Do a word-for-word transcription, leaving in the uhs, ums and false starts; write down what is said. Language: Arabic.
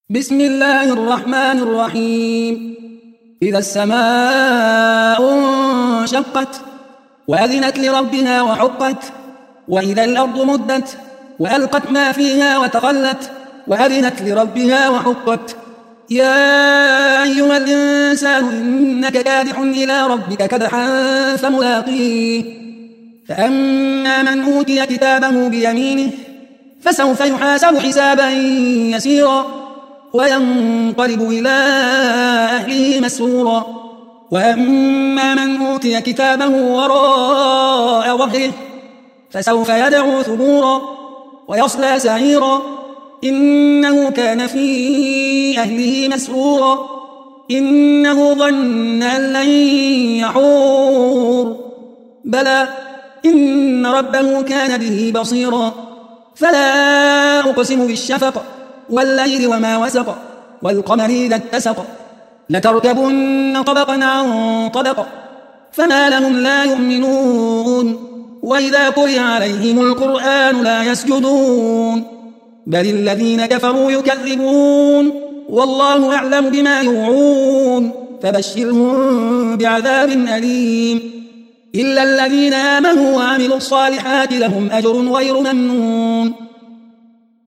بسم الله الرحمن الرحيم. إذا السماء انشقت وأذنت لربها وحقت، وإذا الأرض مدت وألقت ما فيها وتخلت وأذنت لربها وحقت. يا أيها الإنسان إنك كادح إلى ربك كدحا فملاقيه. فأما من أوتي كتابه بيمينه فسوف يحاسب حسابا يسيرا وينقلب إلى أهله مسرورا. وأما من أوتي كتابه وراء ظهره فسوف يدعو ثبورا ويصلى سعيرا، إنه كان في أهله مسرورا، إنه ظن أن لن يحور. بلى إن ربه كان به بصيرا. فلا أقسم بالشفق والليل وما وسق والقمر إذا اتسق، لتركبن طبقا عن طبق فما لهم لا يؤمنون. وإذا قرئ عليهم القرآن لا يسجدون، بل الذين كفروا يكذبون والله أعلم بما يوعون، فبشرهم بعذاب أليم. إلا الذين آمنوا وعملوا الصالحات لهم أجر غير ممنون.